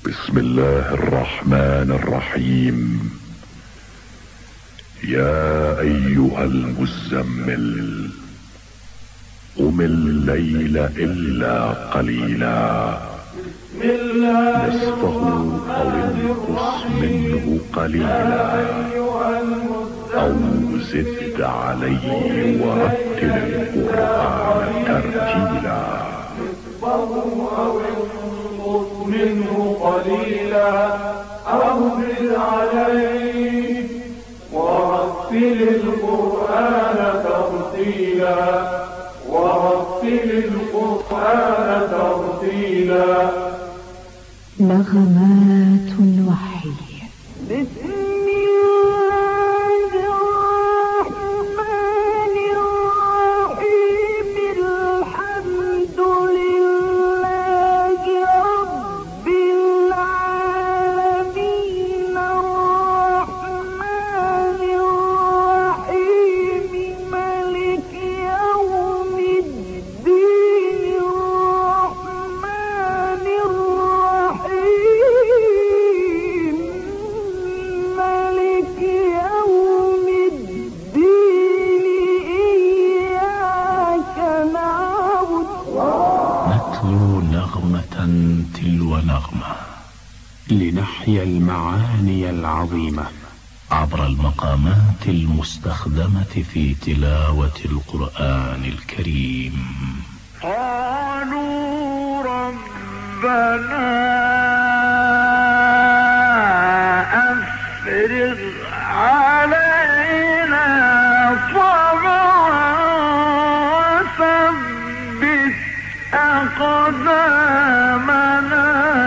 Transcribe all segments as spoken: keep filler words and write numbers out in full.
بسم الله الرحمن الرحيم. يا أيها المزمل قم الليل إلا قليلا نصفه أو انقص منه قليلا أو زد عليه ورتل القرآن ترتيلا. منه قليلا أو زد عليه ورتل القرآن ترتيلا ورتل القرآن ترتيلا. نغمات الوحي. بسم تلو نغمة لنحيا المعاني العظيمة عبر المقامات المستخدمة في تلاوة القرآن الكريم. قالوا ربنا أفرغ علينا صبرا وثبت أقدامنا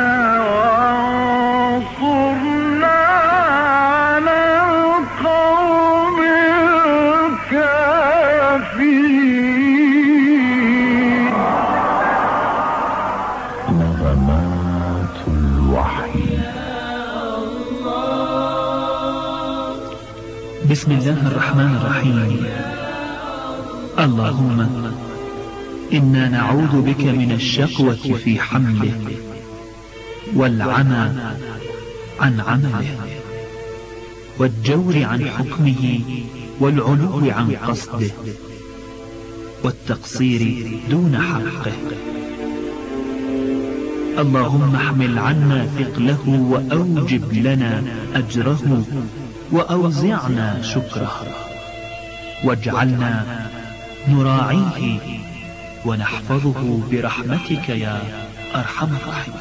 وانصرنا على القوم الكافرين. نغمات الوحي. بسم الله الرحمن الرحيم. اللهم إنا نعوذ بك من الشقوة في حمله والعمى عن عمله والجور عن حكمه والعلو عن قصده والتقصير دون حقه. اللهم احمل عنا ثقله وأوجب لنا أجره وأوزعنا شكره واجعلنا نراعيه ونحفظه برحمتك يا أرحم الراحمين.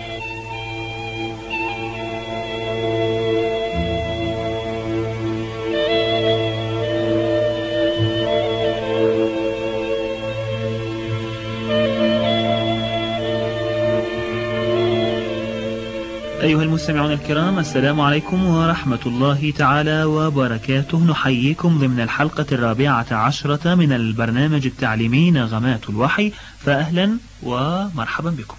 أيها المستمعون الكرام، السلام عليكم ورحمة الله تعالى وبركاته. نحييكم ضمن الحلقة الرابعة عشرة من البرنامج التعليمي نغمات الوحي، فأهلا ومرحبا بكم.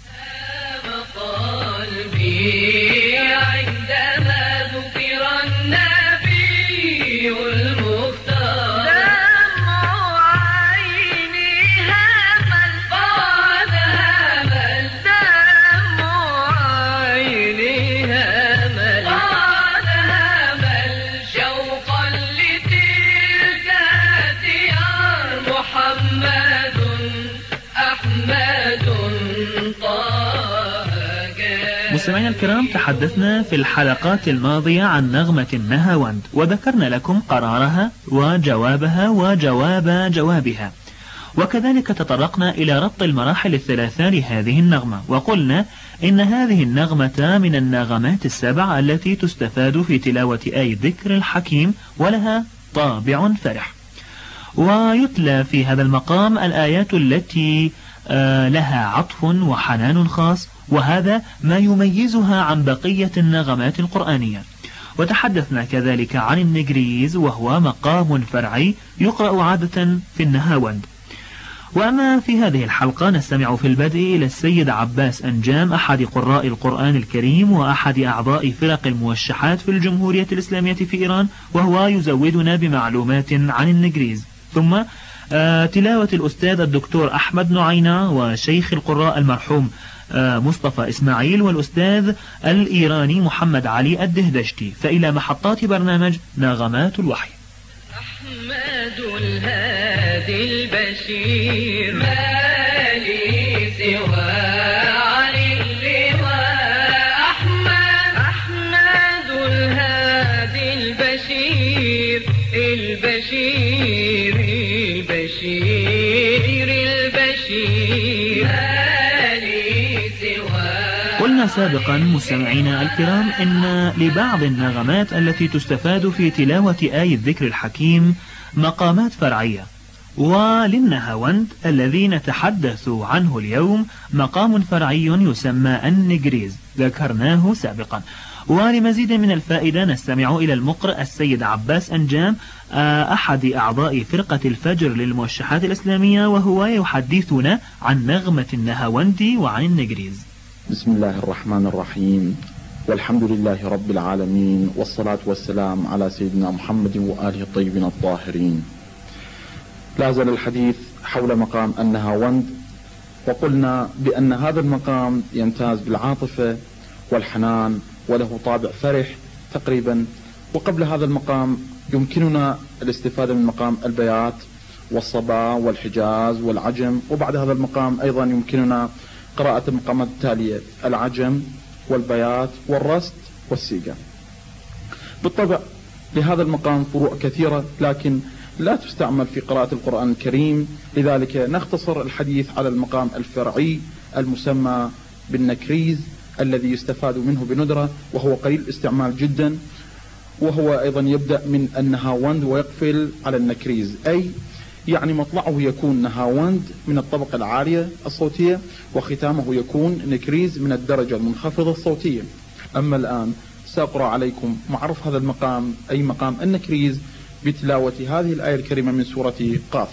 مستمعينا الكرام، تحدثنا في الحلقات الماضية عن نغمة النهاوند وذكرنا لكم قرارها وجوابها وجواب جوابها، وكذلك تطرقنا إلى ربط المراحل الثلاثة لهذه النغمة، وقلنا إن هذه النغمة من النغمات السبع التي تستفاد في تلاوة آي ذكر الحكيم ولها طابع فرح. ويتلى في هذا المقام الآيات التي لها عطف وحنان خاص، وهذا ما يميزها عن بقية النغمات القرآنية. وتحدثنا كذلك عن النجريز وهو مقام فرعي يقرأ عادة في النهاوند. وأما في هذه الحلقة نستمع في البدء إلى السيد عباس أنجام، أحد قراء القرآن الكريم وأحد أعضاء فرق الموشحات في الجمهورية الإسلامية في إيران، وهو يزودنا بمعلومات عن النجريز. ثم آه تلاوة الأستاذ الدكتور أحمد نعينة وشيخ القراء المرحوم مصطفى إسماعيل والأستاذ الإيراني محمد علي الدهدشتي. فإلى محطات برنامج نغمات الوحي. أحمد الهادي البشير ما لي سوى عن اللواء أحمد أحمد الهادي البشير البشير البشير البشير ما لي سوى. قلنا سابقا مستمعينا الكرام إن لبعض النغمات التي تستفاد في تلاوة آي الذكر الحكيم مقامات فرعية، وللنهاوند الذي نتحدث عنه اليوم مقام فرعي يسمى النجريز ذكرناه سابقا. ولمزيد من الفائدة نستمع إلى المقرئ السيد عباس أنجام أحد أعضاء فرقة الفجر للموشحات الإسلامية، وهو يحدثنا عن نغمة النهاوند وعن النجريز. بسم الله الرحمن الرحيم، والحمد لله رب العالمين، والصلاة والسلام على سيدنا محمد وآله الطيبين الطاهرين. لا زال الحديث حول مقام النهاوند، وقلنا بأن هذا المقام يمتاز بالعاطفة والحنان وله طابع فرح تقريبا. وقبل هذا المقام يمكننا الاستفادة من مقام البيات والصبا والحجاز والعجم، وبعد هذا المقام أيضا يمكننا قراءة المقامات التالية: العجم والبيات والرست والسيقة. بالطبع لهذا المقام فروع كثيرة لكن لا تستعمل في قراءة القرآن الكريم، لذلك نختصر الحديث على المقام الفرعي المسمى بالنكريز الذي يستفاد منه بندرة، وهو قليل الاستعمال جدا، وهو أيضا يبدأ من النهاوند ويقفل على النكريز، أي يعني مطلعه يكون نهاوند من الطبقة العالية الصوتية، وختامه يكون نكريز من الدرجة المنخفضة الصوتية. أما الآن سأقرأ عليكم معرف هذا المقام أي مقام النكريز بتلاوة هذه الآية الكريمة من سورة قاف.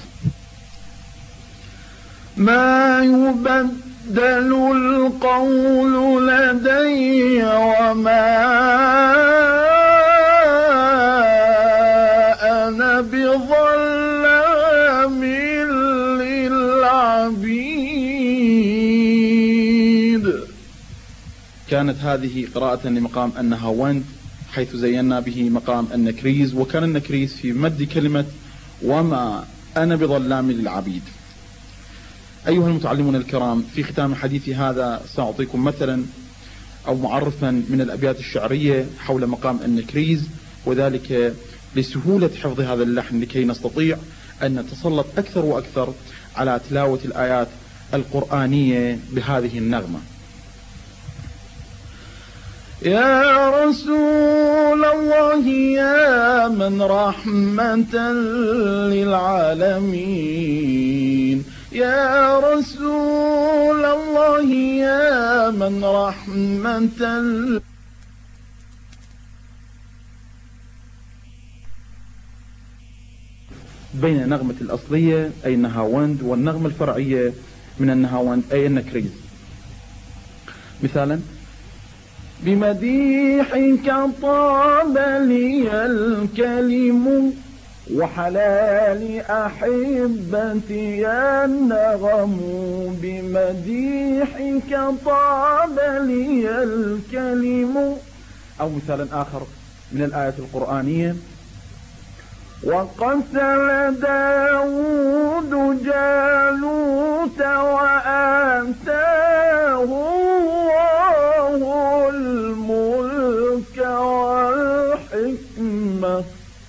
ما يبدل القول لدي وما أنا بظلام للعبيد. كانت هذه قراءة لمقام النهاوند حيث زينا به مقام النكريز، وكان النكريز في مد كلمة وما أنا بظلام للعبيد. أيها المتعلمون الكرام، في ختام حديثي هذا سأعطيكم مثلا أو معرفا من الأبيات الشعرية حول مقام النكريز، وذلك لسهولة حفظ هذا اللحن لكي نستطيع أن نتسلط أكثر وأكثر على تلاوة الآيات القرآنية بهذه النغمة. يا رسول الله يا من رحمة للعالمين، يا رسول الله يا من رحمة. بين النغمة الأصلية أي النهاوند والنغمة الفرعية من النهاوند أي النكريز. مثالا: بمديحك طاب لي الكلم وحلال أحبتي النغم، بمديحك طاب لي الكلم. أو مثالا آخر من الآية القرآنية: وقتل داود جالوت وآتاه الله الملك والحكمة.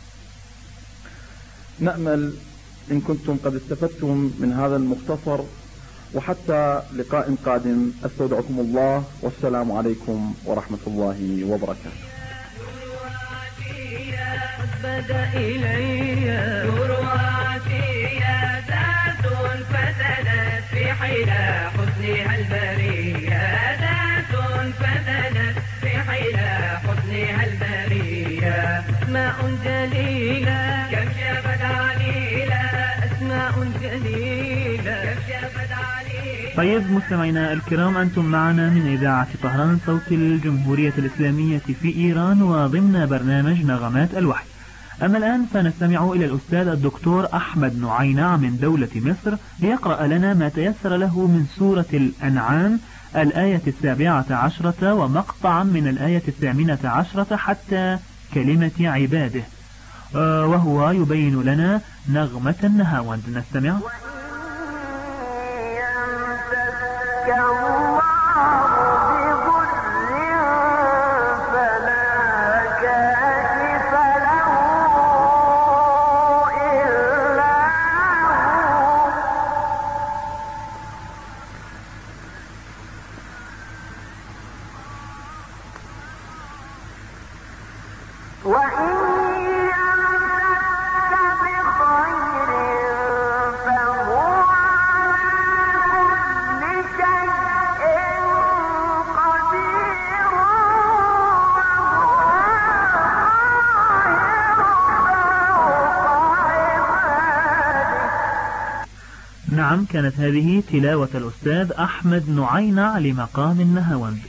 نأمل إن كنتم قد استفدتم من هذا المختصر، وحتى لقاء قادم أستودعكم الله، والسلام عليكم ورحمة الله وبركاته. بدأ إلي درواتي ذات فتنت في حلا حسنها البرية، ذات فتنت في حلا حسنها البرية. أسماء جليلة كم شافت عليلة، أسماء جليلة كم شافت عليلة. طيب مستمعينا الكرام، أنتم معنا من إذاعة طهران صوت الجمهورية الإسلامية في إيران، وضمن برنامج نغمات الوحي. أما الآن فنستمع إلى الأستاذ الدكتور أحمد نعينع من دولة مصر ليقرأ لنا ما تيسر له من سورة الأنعام الآية السابعة عشرة ومقطعا من الآية الثامنة عشرة حتى كلمة عباده، وهو يبين لنا نغمة النهاوند. نستمع. نعم، كانت هذه تلاوة الأستاذ أحمد نعينع لمقام النهاوند.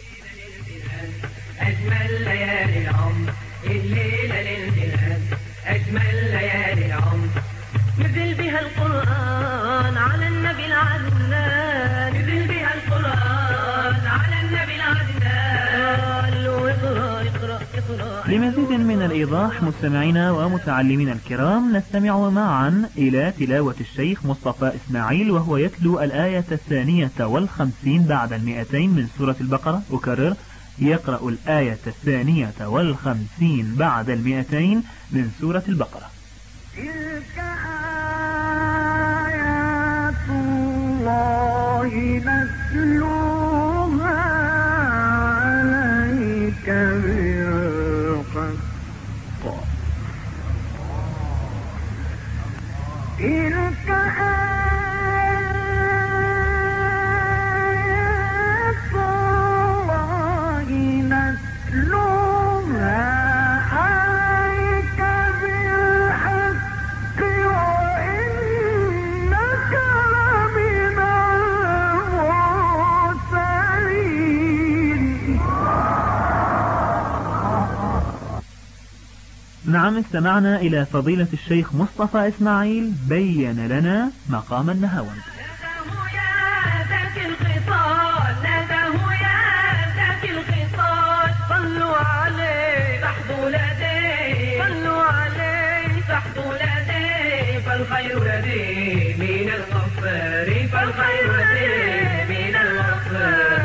أجمل ليالي العمر الليلة للبلاد، أجمل ليالي العمر نزل بها القرآن على النبي العدنان، نزل بها القرآن على النبي العدنان، واقرأ اقرأ اقرأ. لمزيد من الإيضاح مستمعينا ومتعلمين الكرام، نستمع معا إلى تلاوة الشيخ مصطفى إسماعيل وهو يتلو الآية الثانية والخمسين بعد المئتين من سورة البقرة. أكرر، يقرأ الآية الثانية والخمسين بعد المئتين من سورة البقرة. تلك آيات الله نتلوها عليك بالحق، تلك آيات الله نتلوها عليك بالحق وإنك لمن المرسلين. نعم، استمعنا إلى فضيلة الشيخ مصطفى إسماعيل بين لنا مقام النهاوند. ناداه يا ذاك الخصال، ناداه يا ذاك الخصال، صلوا عليه تحظوا لديه، صلوا عليه تحظوا لديه، فالخير لديه من الغفار، فالخير لديه من الغفار.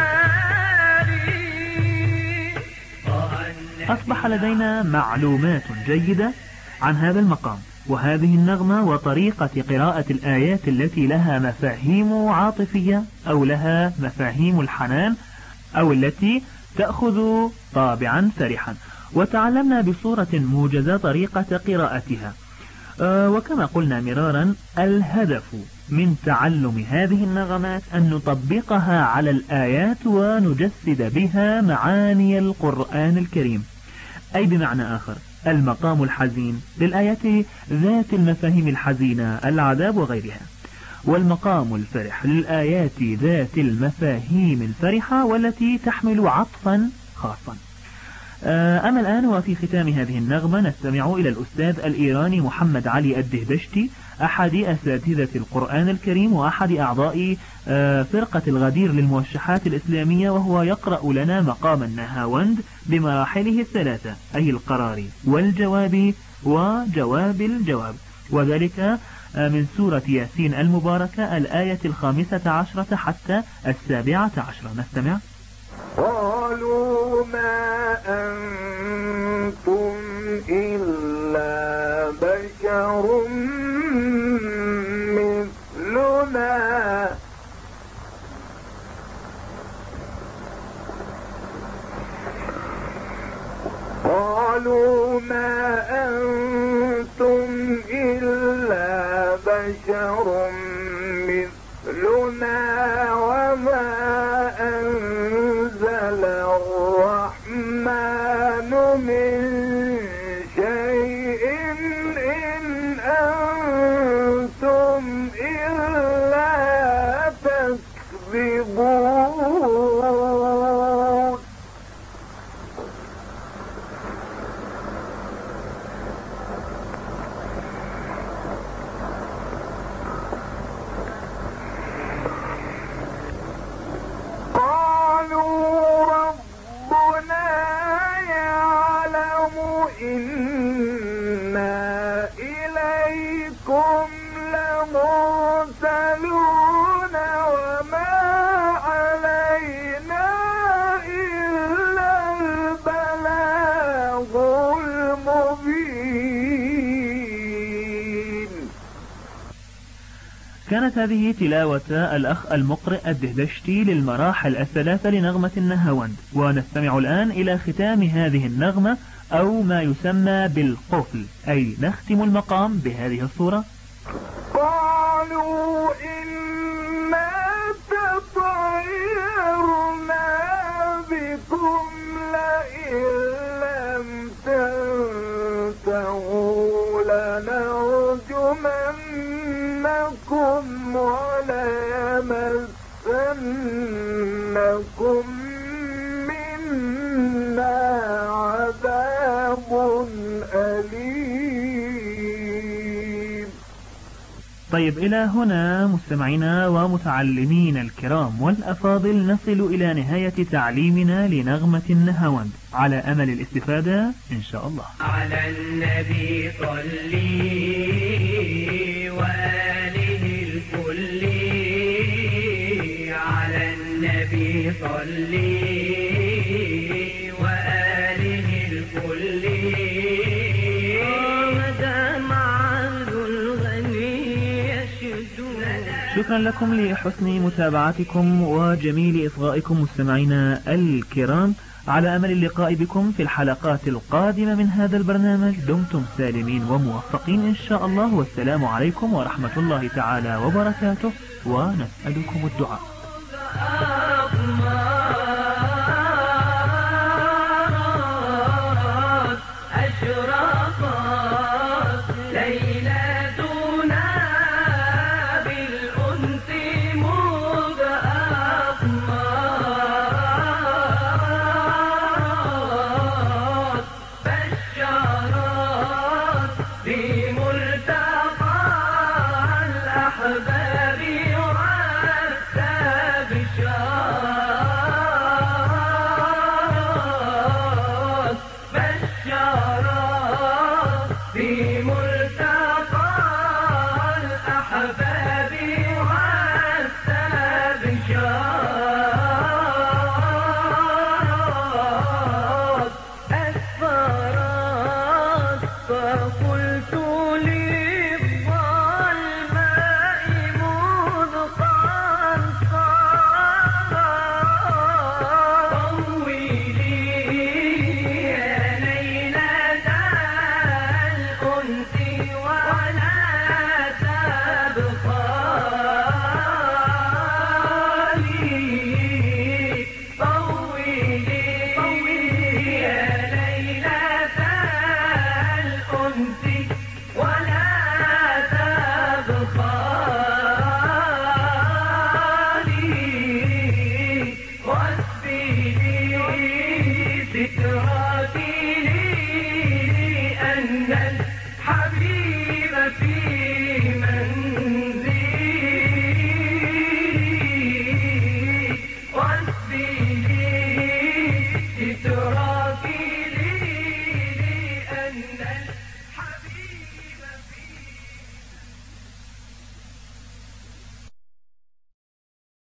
أصبح لدينا معلومات جيدة عن هذا المقام وهذه النغمة وطريقة قراءة الآيات التي لها مفاهيم عاطفية أو لها مفاهيم الحنان أو التي تأخذ طابعا فرحا، وتعلمنا بصورة موجزة طريقة قراءتها. أه وكما قلنا مرارا، الهدف من تعلم هذه النغمات أن نطبقها على الآيات ونجسد بها معاني القرآن الكريم، أي بمعنى آخر المقام الحزين للآيات ذات المفاهيم الحزينة، العذاب وغيرها، والمقام الفرح للآيات ذات المفاهيم الفرحة والتي تحمل عطفا خاصا. أما الآن وفي ختام هذه النغمة نستمع إلى الأستاذ الإيراني محمد علي الدهبشتي، أحد أساتذة القرآن الكريم وأحد أعضاء فرقة الغدير للموشحات الإسلامية، وهو يقرأ لنا مقام النهاوند بمراحله الثلاثة، أي القرار والجواب وجواب الجواب، وذلك من سورة ياسين المباركة الآية الخامسة عشرة حتى السابعة عشرة. نستمع. قالوا ما أنتم إلا بشر مثلنا قالوا ما أنتم إلا بشر مثلنا وما أنزل الرحمن من شيء إن أنتم إلا تكذبون. كانت هذه تلاوة الأخ المقرئ الدهدشتي للمراحل الثلاثة لنغمة النهاوند، ونستمع الآن إلى ختام هذه النغمة أو ما يسمى بالقفل، أي نختم المقام بهذه الصورة. قالوا إنا تطيرنا بكم لئن لم تنتهوا لنرجمنكم وليمسنكم منا عذاب أليم. طيب، إلى هنا مستمعينا ومتعلمين الكرام والأفاضل نصل إلى نهاية تعليمنا لنغمة النهاوند، على أمل الاستفادة إن شاء الله. على النبي صلي وآله الكل، على النبي صلي وآله الكل، مدام عبد الغني يشدون. شكرا لكم لحسن متابعتكم وجميل إصغائكم مستمعينا الكرام، على أمل اللقاء بكم في الحلقات القادمة من هذا البرنامج. دمتم سالمين وموفقين إن شاء الله، والسلام عليكم ورحمة الله تعالى وبركاته، ونسألكم الدعاء.